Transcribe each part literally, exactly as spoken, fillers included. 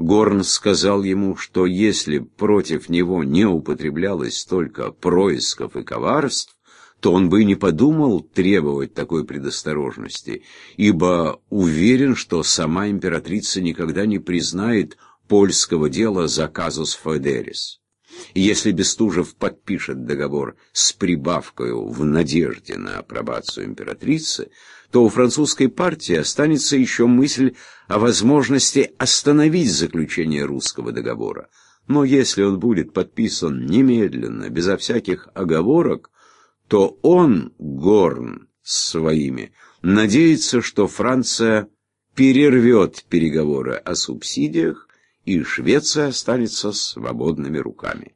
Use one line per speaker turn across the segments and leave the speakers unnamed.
Горн сказал ему, что если против него не употреблялось столько происков и коварств, то он бы и не подумал требовать такой предосторожности, ибо уверен, что сама императрица никогда не признает польского дела за казус Фоедерис. И если Бестужев подпишет договор с прибавкой в надежде на апробацию императрицы, то у французской партии останется еще мысль о возможности остановить заключение русского договора. Но если он будет подписан немедленно, безо всяких оговорок, то он, Горн, с своими, надеется, что Франция перервет переговоры о субсидиях, и Швеция останется свободными руками.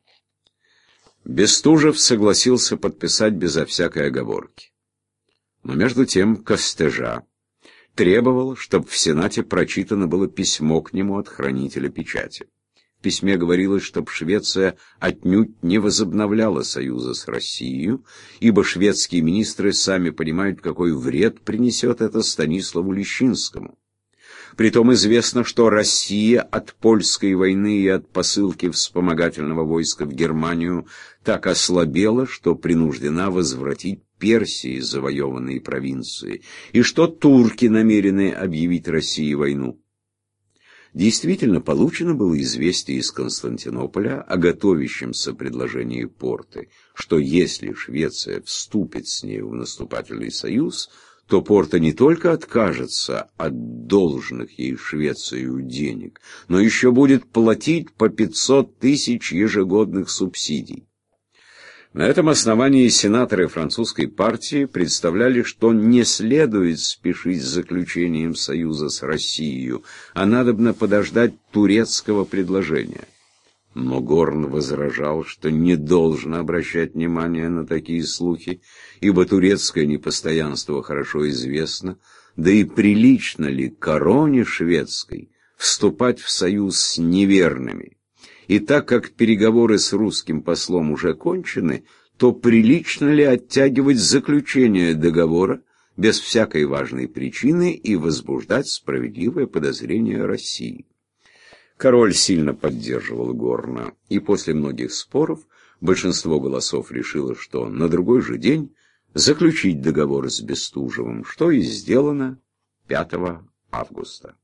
Бестужев согласился подписать безо всякой оговорки. Но между тем Костежа требовал, чтобы в Сенате прочитано было письмо к нему от хранителя печати. В письме говорилось, чтобы Швеция отнюдь не возобновляла союза с Россией, ибо шведские министры сами понимают, какой вред принесет это Станиславу Лещинскому. Притом известно, что Россия от польской войны и от посылки вспомогательного войска в Германию так ослабела, что принуждена возвратить Персии завоеванные провинции, и что турки намерены объявить России войну. Действительно, получено было известие из Константинополя о готовящемся предложении Порты, что если Швеция вступит с ней в наступательный союз, то Порта не только откажется от должных ей Швецию денег, но еще будет платить по пятьсот тысяч ежегодных субсидий. На этом основании сенаторы французской партии представляли, что не следует спешить с заключением союза с Россией, а надобно подождать турецкого предложения. Но Горн возражал, что не должно обращать внимание на такие слухи, ибо турецкое непостоянство хорошо известно, да и прилично ли короне шведской вступать в союз с неверными. И так как переговоры с русским послом уже кончены, то прилично ли оттягивать заключение договора без всякой важной причины и возбуждать справедливое подозрение России? Король сильно поддерживал Горна, и после многих споров большинство голосов решило, что на другой же день заключить договор с Бестужевым, что и сделано пятого августа.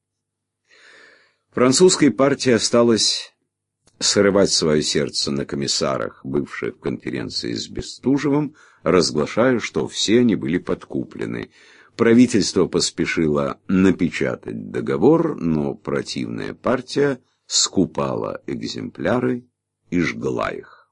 Французской партии осталось срывать свое сердце на комиссарах, бывших в конференции с Бестужевым, разглашая, что все они были подкуплены. Правительство поспешило напечатать договор, но противная партия скупала экземпляры и жгла их.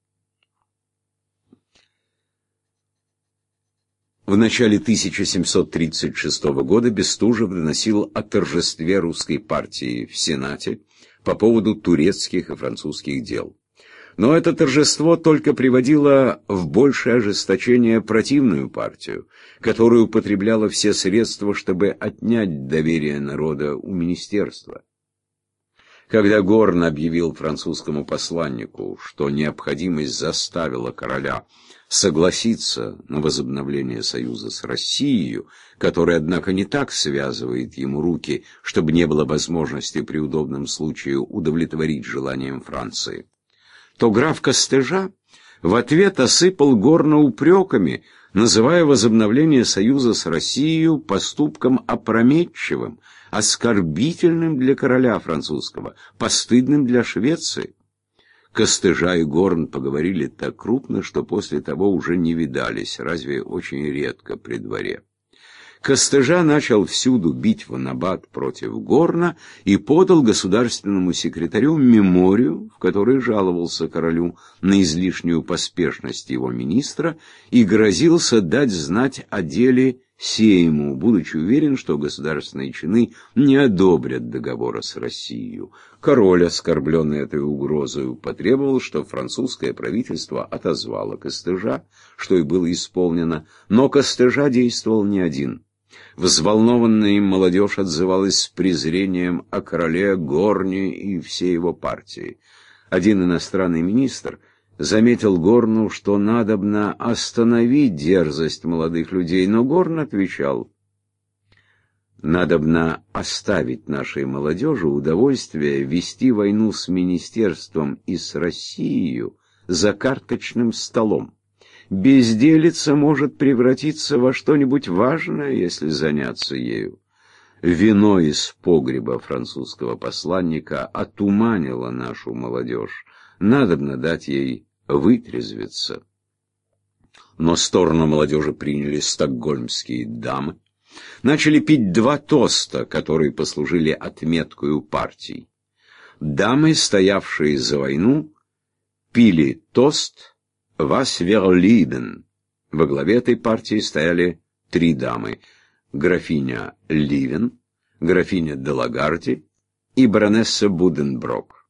В начале тысяча семьсот тридцать шестого года Бестужев доносил о торжестве русской партии в Сенате по поводу турецких и французских дел. Но это торжество только приводило в большее ожесточение противную партию, которая употребляла все средства, чтобы отнять доверие народа у министерства. Когда Горн объявил французскому посланнику, что необходимость заставила короля согласиться на возобновление союза с Россией, который, однако, не так связывает ему руки, чтобы не было возможности при удобном случае удовлетворить желаниям Франции, то граф Костежа в ответ осыпал Горна упреками, называя возобновление союза с Россией поступком опрометчивым, оскорбительным для короля французского, постыдным для Швеции. Костежа и Горн поговорили так крупно, что после того уже не видались, разве очень редко при дворе. Костежа начал всюду бить в набат против Горна и подал государственному секретарю меморию, в которой жаловался королю на излишнюю поспешность его министра и грозился дать знать о деле Сейму, будучи уверен, что государственные чины не одобрят договора с Россией. Король, оскорбленный этой угрозой, потребовал, чтобы французское правительство отозвало Костежа, что и было исполнено, но Костежа действовал не один. Взволнованная им молодежь отзывалась с презрением о короле, Горне и всей его партии. Один иностранный министр заметил Горну, что надобно остановить дерзость молодых людей, но Горн отвечал: Надобно оставить нашей молодежи удовольствие вести войну с министерством и с Россией за карточным столом. Безделица может превратиться во что-нибудь важное, если заняться ею. Вино из погреба французского посланника отуманило нашу молодежь. Надобно дать ей вытрезвиться. Но сторону молодежи приняли стокгольмские дамы. Начали пить два тоста, которые послужили отметкой у партий. Дамы, стоявшие за войну, пили тост «Was wir lieben». Во главе этой партии стояли три дамы: графиня Ливен, графиня де Лагарди и баронесса Буденброк.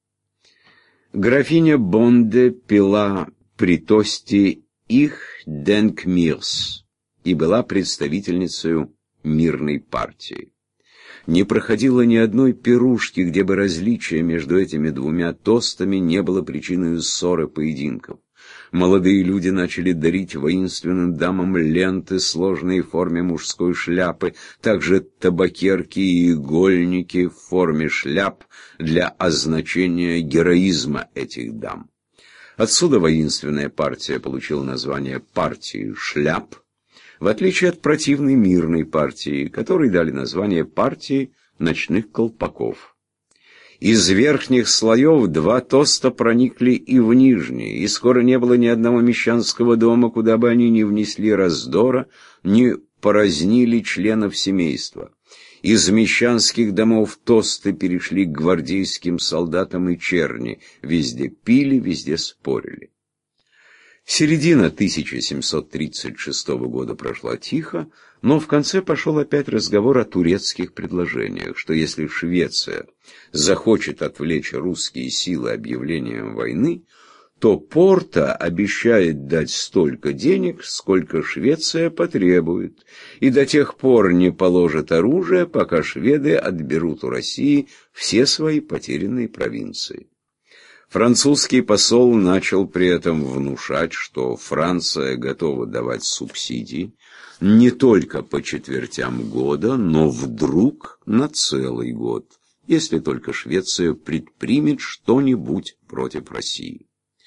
Графиня Бонде пила при тосте «Ich denk mir's» и была представительницей мирной партии. Не проходило ни одной пирушки, где бы различие между этими двумя тостами не было причиной ссоры поединков. Молодые люди начали дарить воинственным дамам ленты, сложные в форме мужской шляпы, также табакерки и игольники в форме шляп для означения героизма этих дам. Отсюда воинственная партия получила название партии шляп, в отличие от противной мирной партии, которой дали название партии ночных колпаков. Из верхних слоев два тоста проникли и в нижние, и скоро не было ни одного мещанского дома, куда бы они ни внесли раздора, ни поразнили членов семейства. Из мещанских домов тосты перешли к гвардейским солдатам и черни, везде пили, везде спорили. Середина тысяча семьсот тридцать шестого года прошла тихо, но в конце пошел опять разговор о турецких предложениях, что если Швеция захочет отвлечь русские силы объявлением войны, то Порто обещает дать столько денег, сколько Швеция потребует, и до тех пор не положит оружие, пока шведы отберут у России все свои потерянные провинции. Французский посол начал при этом внушать, что Франция готова давать субсидии не только по четвертям года, но вдруг на целый год, если только Швеция предпримет что-нибудь против России.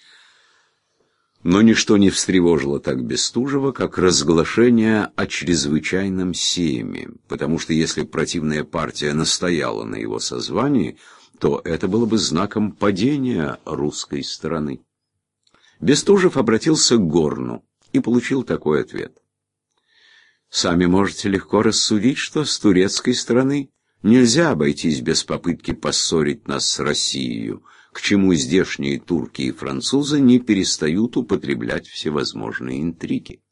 Но ничто не встревожило так Бестужева, как разглашение о чрезвычайном сейме, потому что если противная партия настояла на его созвании, то это было бы знаком падения русской стороны. Бестужев обратился к Горну и получил такой ответ: «Сами можете легко рассудить, что с турецкой стороны нельзя обойтись без попытки поссорить нас с Россией, к чему здешние турки и французы не перестают употреблять всевозможные интриги».